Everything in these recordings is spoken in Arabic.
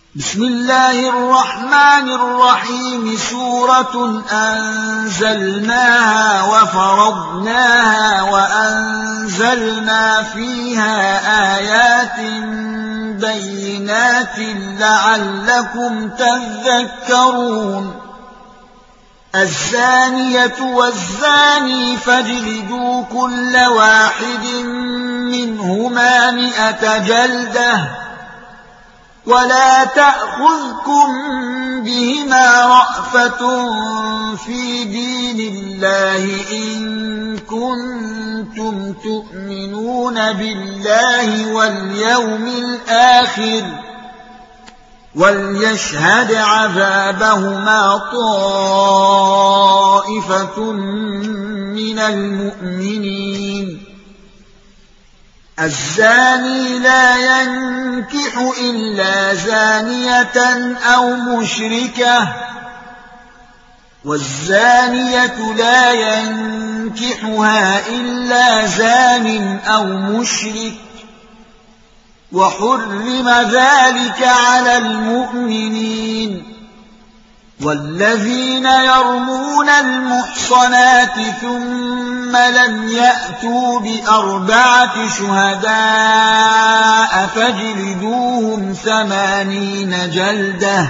بسم الله الرحمن الرحيم سورة أنزلناها وفرضناها وأنزلنا فيها آيات بينات لعلكم تذكرون الزانية والزاني فاجلدوا كل واحد منهما 100 جلدة ولا تأخذكم بهما رأفة في دين الله إن كنتم تؤمنون بالله واليوم الآخر وليشهد عذابهما طائفة من المؤمنين الزاني لا ينكح إلا زانية أو مشركة والزانية لا ينكحها إلا زان أو مشرك وحرم ذلك على المؤمنين والذين يرمون المحصنات ثم لم يأتوا ب4 شهداء فاجلدوهم 80 جلدة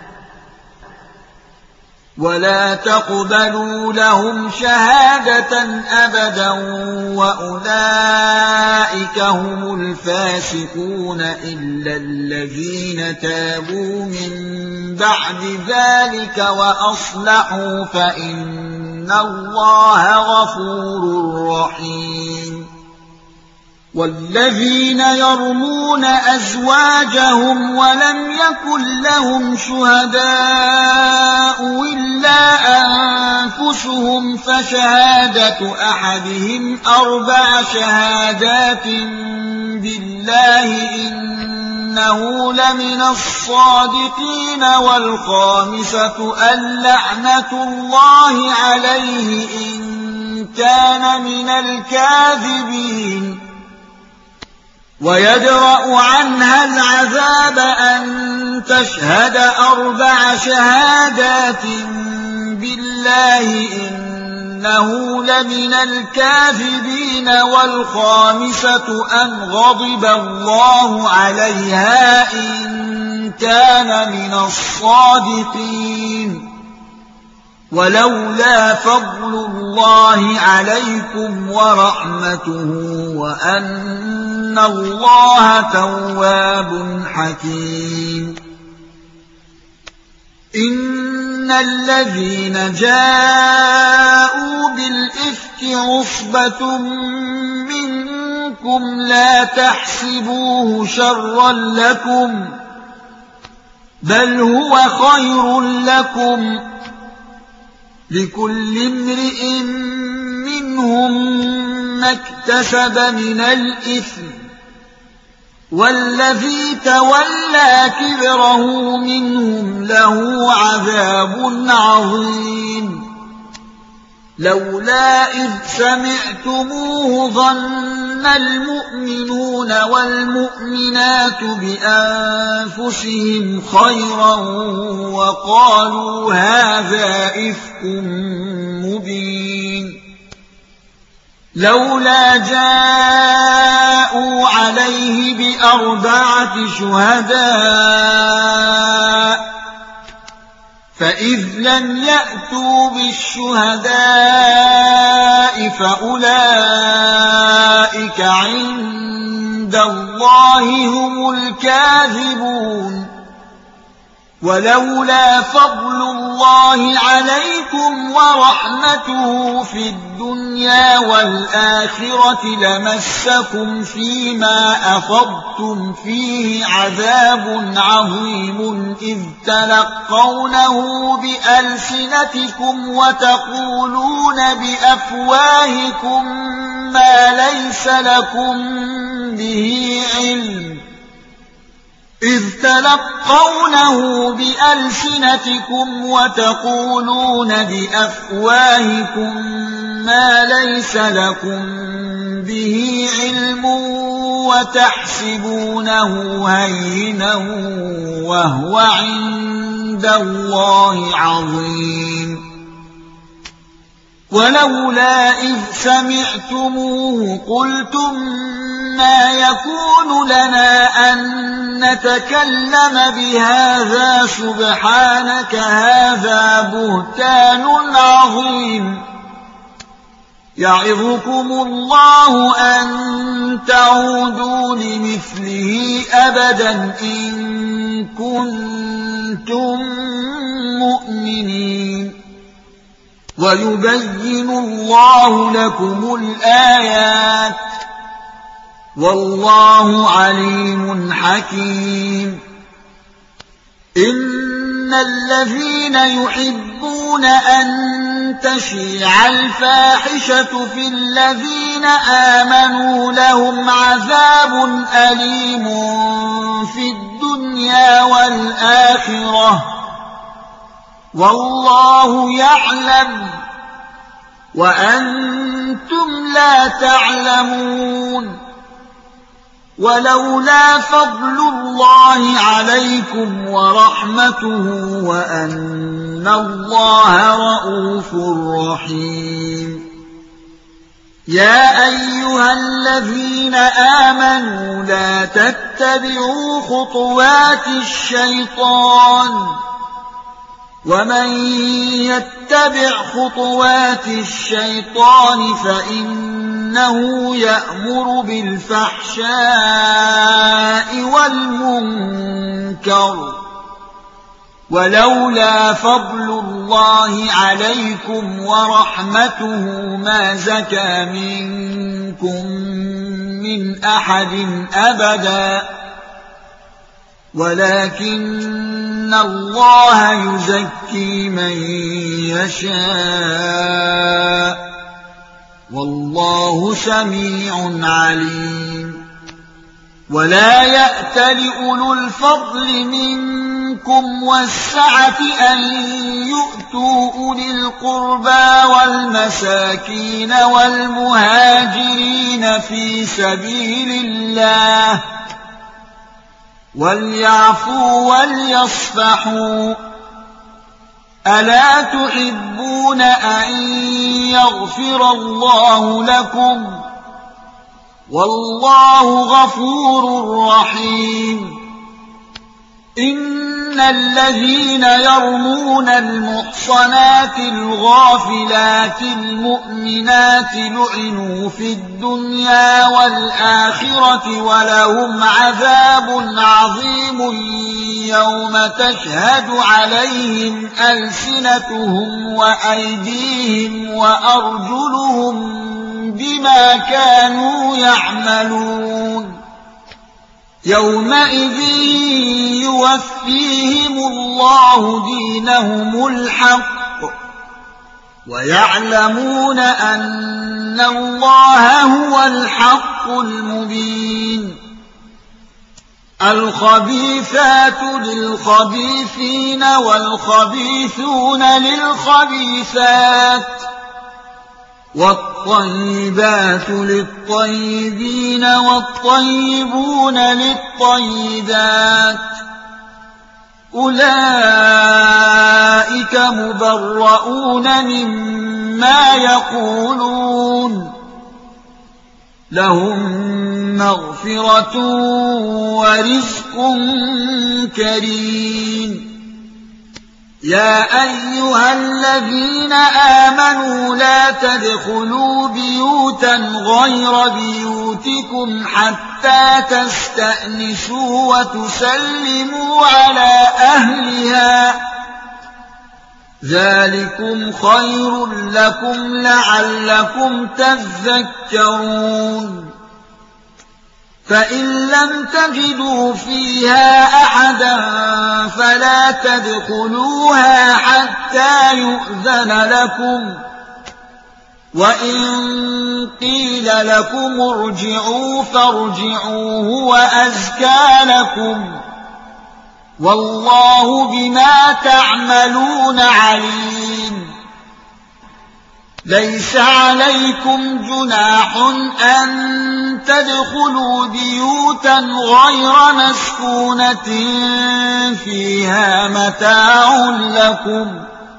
ولا تقبلوا لهم شهادة أبدا وأولئك هم الفاسقون إلا الذين تابوا من بعد ذلك وأصلحوا فإن الله غفور رحيم والذين يرمون أزواجهم ولم يكن لهم شهداء إلا أنفسهم فشهادة أحدهم 4 شهادات بالله إنه لمن الصادقين والخامسة اللعنة الله عليه إن كان من الكاذبين ويدرأ عنها العذاب أن تشهد 4 شهادات بالله إنه لمن الكاذبين والخامسة أن غضب الله عليها إن كان من الصادقين ولولا فضل الله عليكم ورحمته وأن الله تواب حكيم إن الذين جاءوا بالإفك عصبة منكم لا تحسبوه شرا لكم بل هو خير لكم لكل امرئ منهم ما اكتسب من الإثم والذي تولى كبره منهم له عذاب عظيم لولا إذ سمعتموه ظن المؤمنون والمؤمنات بأنفسهم خيرا وقالوا هذا إفك مبين لولا جاءوا عليه ب4 شهداء فإذ لم يأتوا بالشهداء فأولئك عند الله هم الكاذبون ولولا فضل الله عليكم ورحمته في الدنيا والآخرة لمسكم فيما أفضتم فيه عذاب عظيم إذ تلقونه بألسنتكم وتقولون بأفواهكم ما ليس لكم به علم إذ تلقونه بألسنتكم وتقولون بأفواهكم ما ليس لكم به علم وتحسبونه هينا وهو عند الله عظيم ولولا إذ سمعتموه قلتم ما يكون لنا أن نتكلم بهذا سبحانك هذا بهتان عظيم يعظكم الله أن تعودوا لمثله أبدا إن كنتم مؤمنين ويبين الله لكم الآيات والله عليم حكيم إن الذين يحبون أن تشيع الفاحشة في الذين آمنوا لهم عذاب أليم في الدنيا والآخرة والله يعلم وأنتم لا تعلمون ولولا فضل الله عليكم ورحمته وأن الله رءوف رحيم يا أيها الذين آمنوا لا تتبعوا خطوات الشيطان ومن يتبع خطوات الشيطان فإنه يأمر بالفحشاء والمنكر ولولا فضل الله عليكم ورحمته ما زكى منكم من أحد أبدا ولكن الله يزكي من يشاء والله سميع عليم ولا يأتل أولو الفضل منكم والسعة أن يؤتوا أولي القربى والمساكين والمهاجرين في سبيل الله وليعفوا وليصفحوا ألا تحبون أن يغفر الله لكم والله غفور رحيم إن الذين يرمون المحصنات الغافلات المؤمنات لعنوا في الدنيا والآخرة ولهم عذاب عظيم يوم تشهد عليهم ألسنتهم وأيديهم وأرجلهم بما كانوا يعملون يومئذ يوفيهم الله دينهم الحق ويعلمون أن الله هو الحق المبين الخبيثات للخبيثين والخبيثون للخبيثات والطيبات للطيبين والطيبون للطيبات أولئك مبرؤون مما يقولون لهم مغفرة ورزق كريم يا أيها الذين آمنوا لا تدخلوا بيوتا غير بيوتكم حتى تستأنسوا وتسلموا على أهلها ذلكم خير لكم لعلكم تذكرون فإن لم تجدوا فيها أحدا فلا تدخلوها حتى يؤذن لكم وإن قيل لكم ارجعوا فارجعوا هو أزكى لكم والله بما تعملون عليم ليس عليكم جناح أن تدخلوا بيوتا غير مسكونة فيها متاع لكم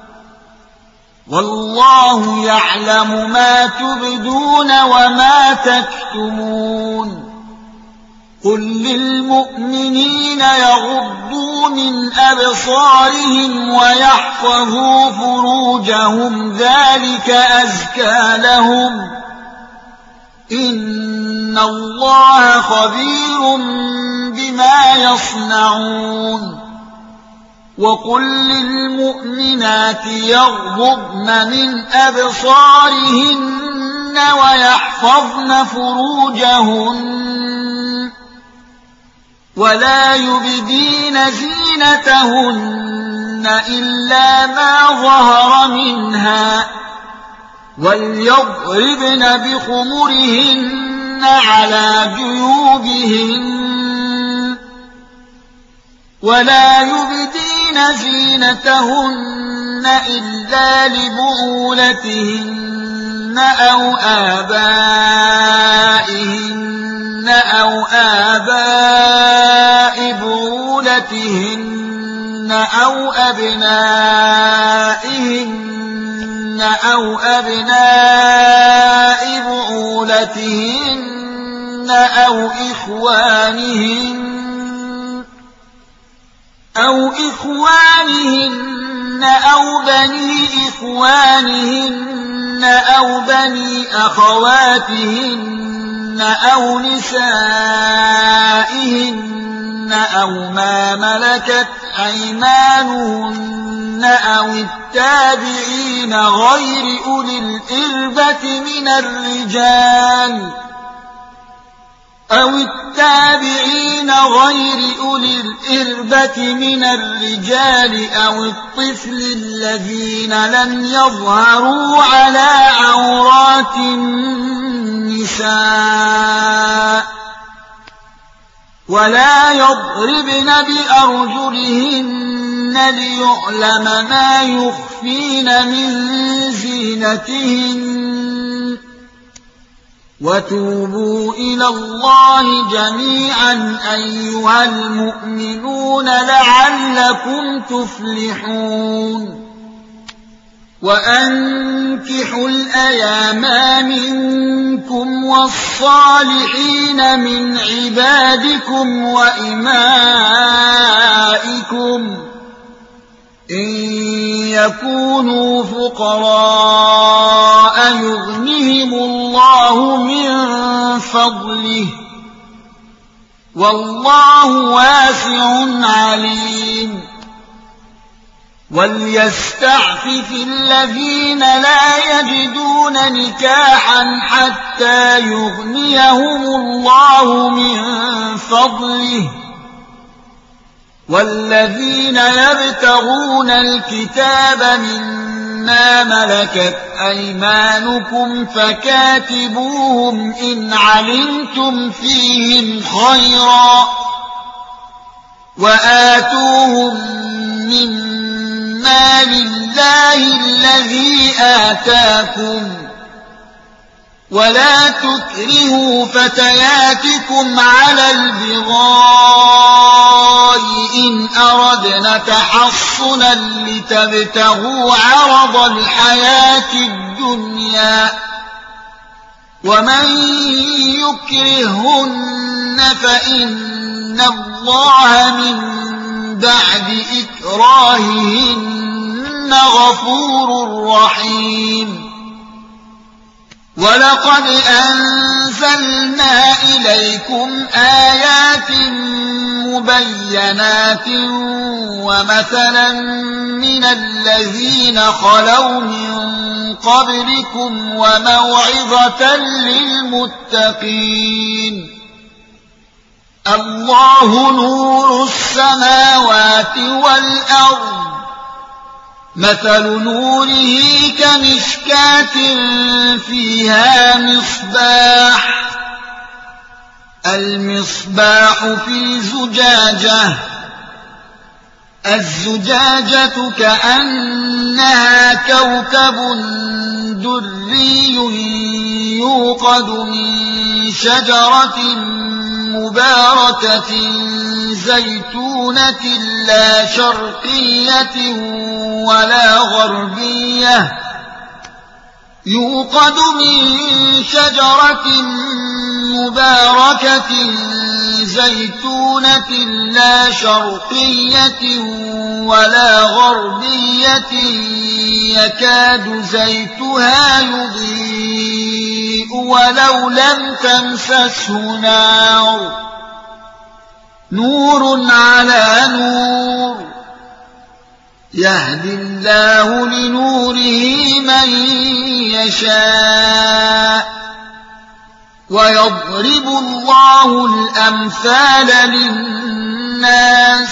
والله يعلم ما تبدون وما تكتمون قل للمؤمنين يغضوا من أبصارهم ويحفظوا فروجهم ذلك أزكى لهم إن الله خبير بما يصنعون وقل للمؤمنات يغضضن من أبصارهن ويحفظن فروجهن ولا يبدين زينتهن إلا ما ظهر منها وليضربن بخمرهن على جيوبهن ولا يبدين زينتهن إلا لبعولتهن أو آبائهن أو آباء بعولتهن أو أبنائهن أو أبناء بعولتهن أو إخوانهن أو بني إخوانهن أو بني أخواتهن أو نسائهن أو ما ملكت أيمانهن أو التابعين غير أولي الإربة من الرجال أو الطفل الذين لم يظهروا على عورات النساء ولا يضربن بأرجلهن ليعلم ما يخفين من زينتهن وتوبوا إلى الله جميعا أيها المؤمنون لعلكم تفلحون وأنكحوا الأيام منكم والصالحين من عبادكم وإمائكم إن يكونوا فقراء يغنهم الله من فضله والله واسع عليم وليستعفف الذين لا يجدون نكاحا حتى يغنيهم الله من فضله والذين يبتغون الكتاب مما ملكت أيمانكم فكاتبوهم إن علمتم فيهم خيرا وآتوهم مما لله الذي آتاكم ولا تكرهوا فتياتكم على البغاء إن أردنا تحصنا لتبتغوا عرض الحياة الدنيا ومن يكرهن فإن الله من بعد إكراههن غفور رحيم ولقد أنزلنا إليكم آيات مبينات ومثلا من الذين خلوا من قبلكم وموعظة للمتقين الله نور السماوات والأرض مثل نوره كمشكاة فيها المصباح في زجاجة الزجاجة كأنها كوكب دري يوقد من شجرة مباركة زيتونة لا شرقية ولا غربية يوقد من شجرة مباركة زيتونة لا شرقية ولا غربية يكاد زيتها يضيء ولو لم تمسسه نار نور على نور يهدي الله لنوره من يشاء ويضرب الله الأمثال للناس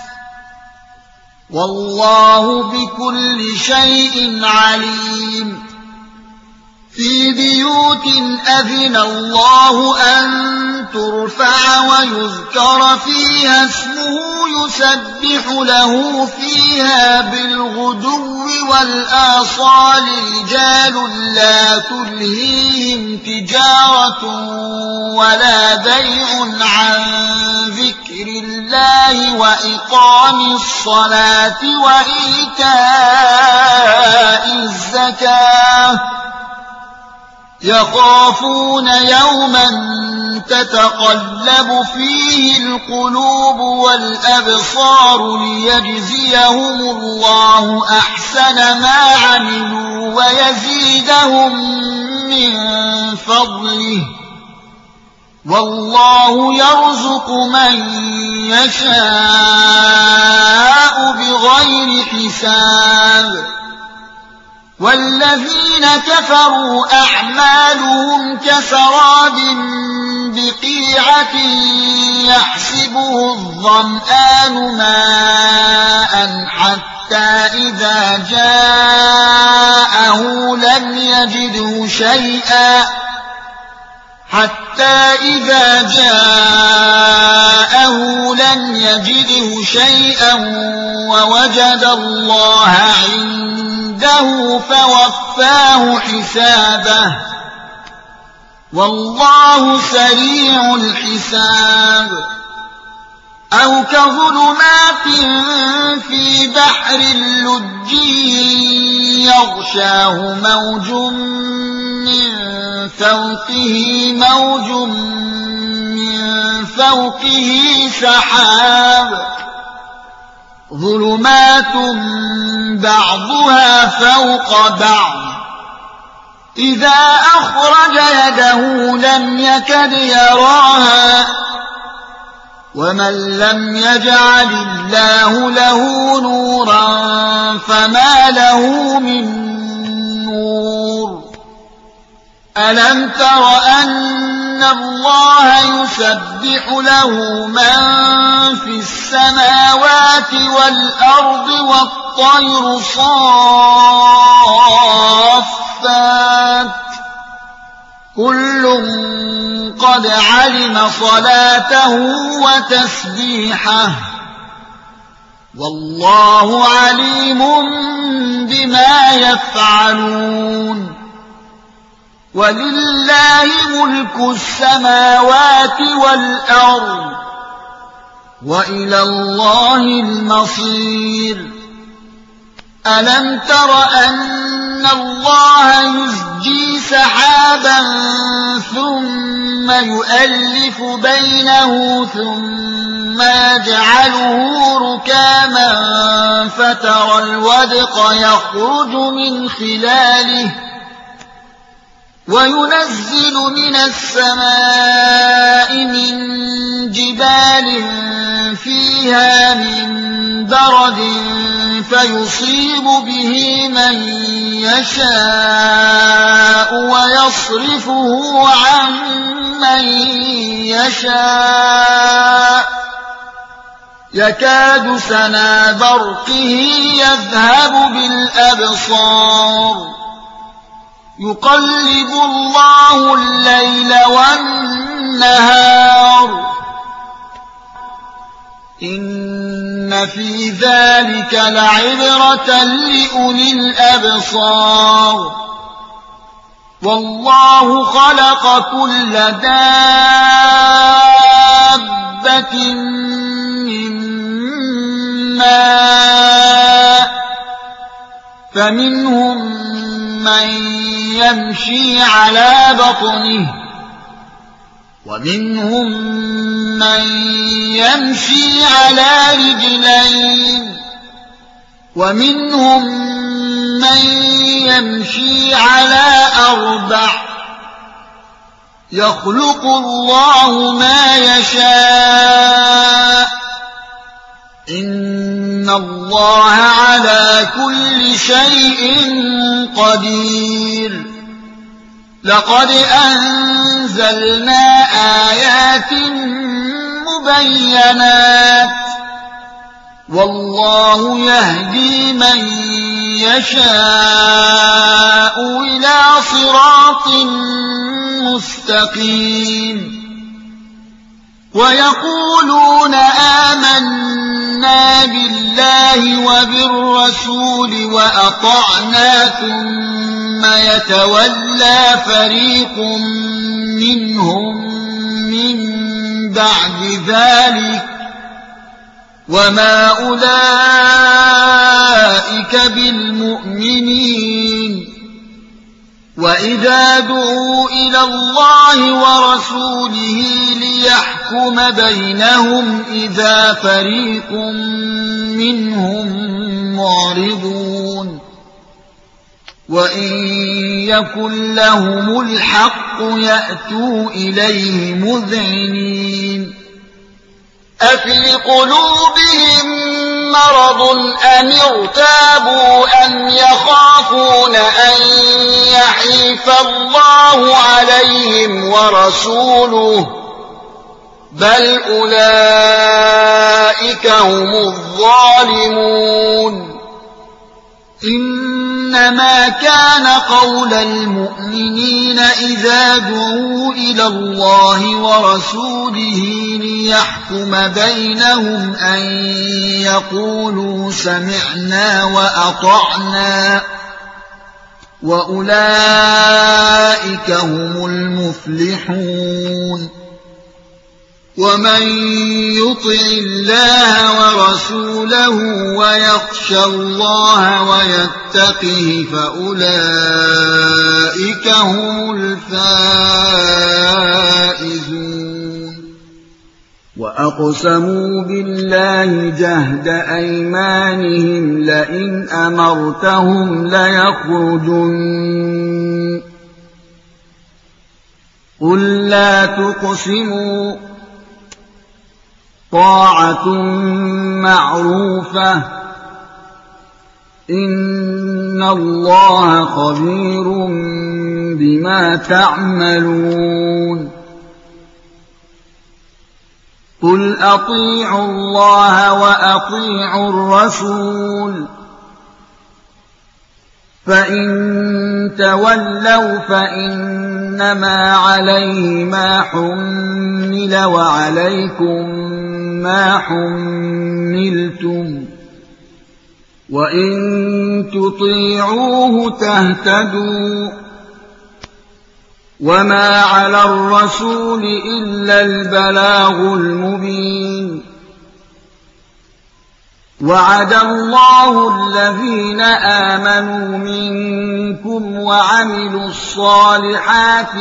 والله بكل شيء عليم في بيوت أذن الله أن ترفع ويذكر فيها اسمه يسبح له فيها بالغدو والآصال رجال لا تلهيهم تجارة ولا بيع عن ذكر الله وإقام الصلاة وإيتاء الزكاة يخافون يوما تتقلب فيه القلوب والأبصار ليجزيهم الله أحسن ما عملوا ويزيدهم من فضله والله يرزق من يشاء بغير حساب والذين كفروا أعمالهم كسراب بقيعة يحسبه الظمآن ماء حتى إذا جاءه لم يجده شيئا ووجد الله عنده فوفاه حسابه والله سريع الحساب أو كظلمات في بحر لجي يغشاه موج من فوقه سحاب ظلمات بعضها فوق بعض إذا أخرج يده لم يكد يراها ومن لم يجعل الله له نورا فما له من نور ألم تر أن الله يسبح له من في السماوات والأرض والطير صافات كل قد علم صلاته وتسبيحه والله عليم بما يفعلون ولله ملك السماوات والأرض وإلى الله المصير ألم تر أن الله يزجي سحابا ثم يؤلف بينه ثم يجعله ركاما فترى الودق يخرج من خلاله وينزل من السماء من جبال فيها من برد فيصيب به من يشاء ويصرفه عن من يشاء يكاد سنا برقه يذهب بالأبصار يقلب الله الليل والنهار إن إن في ذلك لعبرة لأولي الأبصار والله خلق كل دابة من ماء فمنهم من يمشي على بطنه ومنهم من يمشي على رجلين ومنهم من يمشي على أربع يخلق الله ما يشاء إن الله على كل شيء قدير لقد أنزلنا آيات مبينات والله يهدي من يشاء إلى صراط مستقيم ويقولون آمنا بالله وبالرسول وأطعنا ثم يتولى فريق منهم من بعد ذلك وما أولئك بالمؤمنين وإذا دعوا إلى الله ورسوله ليحكم بينهم إذا فريق منهم معرضون وإن يكن لهم الحق يأتوا إليه مذعنين أفي قلوبهم مرض أم ارتابوا أم يخافون أن يحيف الله عليهم ورسوله بل أولئك هم الظالمون إنما كان قول المؤمنين إذا دعوا إلى الله ورسوله ليحكم بينهم أن يقولوا سمعنا وأطعنا وأولئك هم المفلحون ومن يطع الله ورسوله ويخشى الله ويتقه فأولئك هم الفائزون وأقسموا بالله جهد أيمانهم لئن أمرتهم ليخرجن قل لا تقسموا طاعة معروفة إن الله خبير بما تعملون قل أطيعوا الله وأطيعوا الرسول فإن تولوا فإنما عليه ما حمل وعليكم ما حملتم وإن تطيعوه تهتدوا وما على الرسول إلا البلاغ المبين وعد الله الذين آمنوا منكم وعملوا الصالحات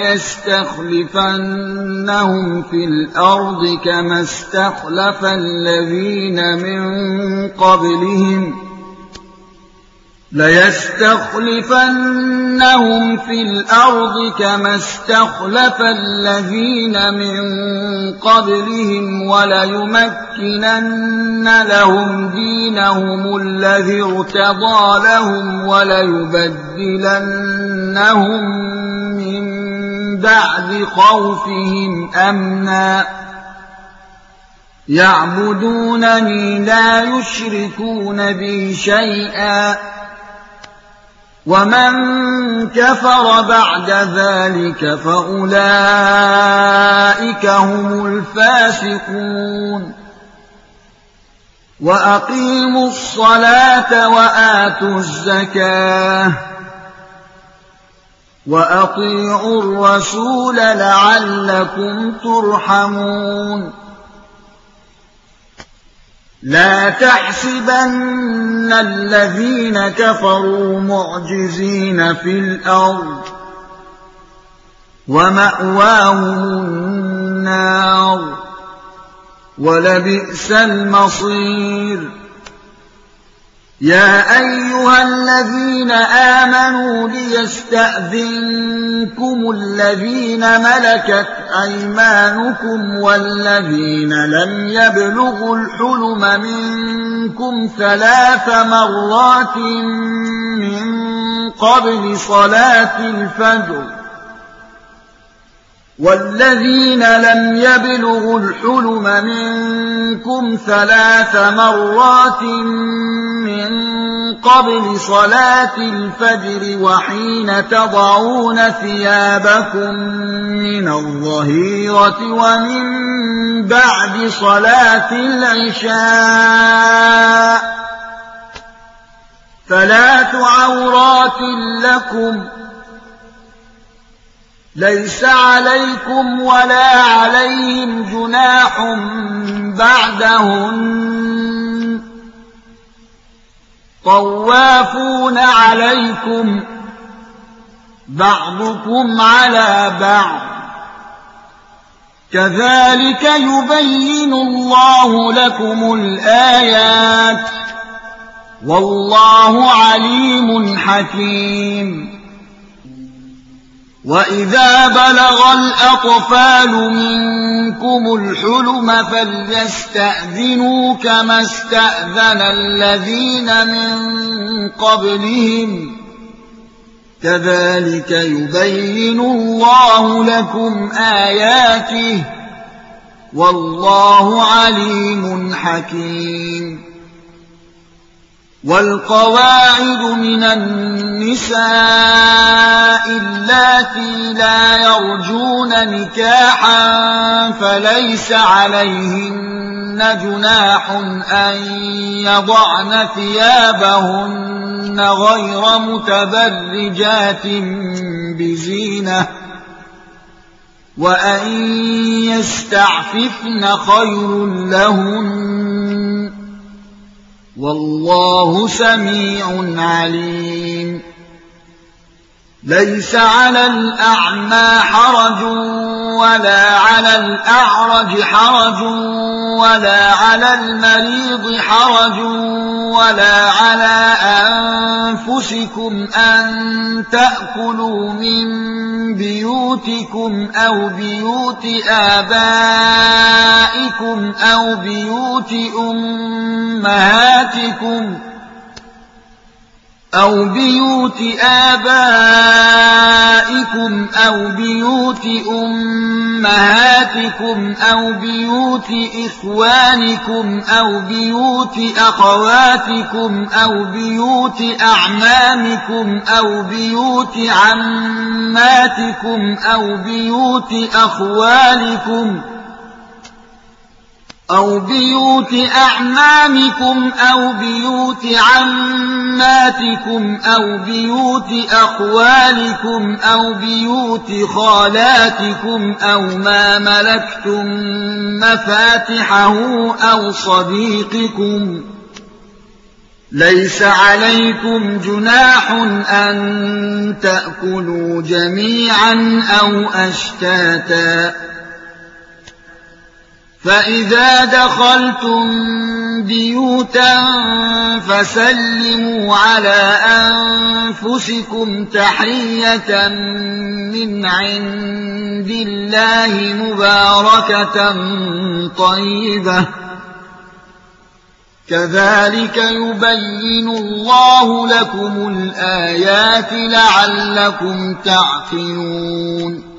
ليستخلفنهم في الأرض كما استخلف الذين من قبلهم ليستخلفنهم في الأرض كما استخلف الذين من قبلهم وليمكنن لهم دينهم الذي ارتضى لهم وليبدلنهم من بعد خوفهم أمنا يعبدونني لا يشركون بي شيئا ومن كفر بعد ذلك فأولئك هم الفاسقون وأقيموا الصلاة وآتوا الزكاة وأطيعوا الرسول لعلكم ترحمون لا تحسبن الذين كفروا معجزين في الأرض ومأواهم النار ولبئس المصير يا أيها الذين آمنوا ليستأذنكم الذين ملكت أيمانكم والذين لم يبلغوا الحلم منكم 3 مرات من قبل صلاة الفجر والذين لم يبلغوا الحلم منكم 3 مرات من قبل صلاة الفجر وحين تضعون ثيابكم من الظهيرة ومن بعد صلاة العشاء 3 عورات لكم ليس عليكم ولا عليهم جناح بعدهن طوافون عليكم بعضكم على بعض كذلك يبين الله لكم الآيات والله عليم حكيم وإذا بلغ الأطفال منكم الحلم فليستأذنوا كما استأذن الذين من قبلهم كذلك يبين الله لكم آياته والله عليم حكيم والقواعد من النساء اللاتي لا يرجون نكاحا فليس عليهن جناح أن يضعن ثيابهن غير متبرجات بزينة وأن يستعففن خير لهن والله سميع عليم ليس على الأعمى حرج ولا على الأعرج حرج ولا على المريض حرج ولا على أنفسكم أن تأكلوا من بيوتكم أو بيوت آبائكم أو بيوت أمهاتكم أو بيوت آبائكم أو بيوت أمهاتكم أو بيوت إخوانكم أو بيوت أخواتكم أو بيوت أعمامكم أو بيوت عماتكم أو بيوت أخوالكم أو بيوت أعمامكم أو بيوت عماتكم أو بيوت أخوالكم أو بيوت خالاتكم أو ما ملكتم مفاتحه أو صديقكم ليس عليكم جناح أن تأكلوا جميعا أو أشتاتا فإذا دخلتم بيوتا فسلموا على أنفسكم تحية من عند الله مباركة طيبة كذلك يبين الله لكم الآيات لعلكم تعقلون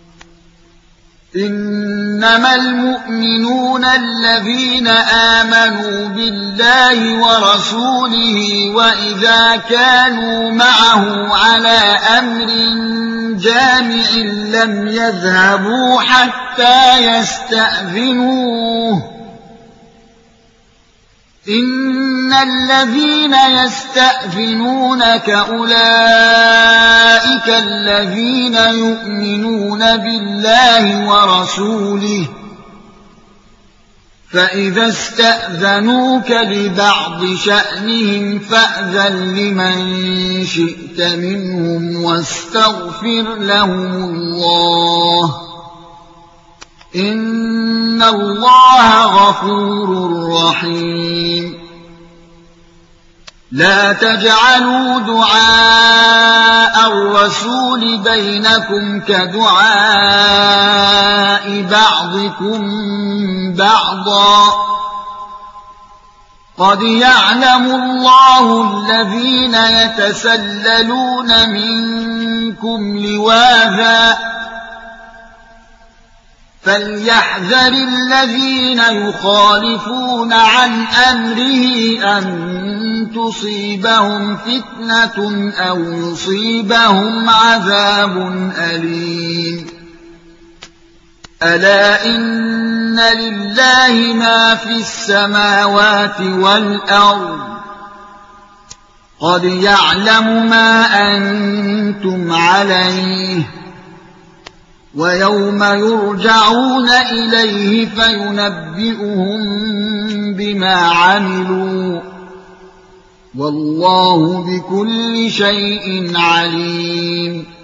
إنما المؤمنون الذين آمنوا بالله ورسوله وإذا كانوا معه على أمر جامع لم يذهبوا حتى يستأذنوه إن الذين يستأذنونك أولئك الذين يؤمنون بالله ورسوله فإذا استأذنوك لبعض شأنهم فأذن لمن شئت منهم واستغفر لهم الله إن الله غفور رحيم لا تجعلوا دعاء الرسول بينكم كدعاء بعضكم بعضا قد يعلم الله الذين يتسللون منكم لواذا فليحذر الذين يخالفون عن أمره أن تصيبهم فتنة أو يصيبهم عذاب أليم ألا إن لله ما في السماوات والأرض قد يعلم ما أنتم عليه ويوم يرجعون إليه فينبئهم بما عملوا والله بكل شيء عليم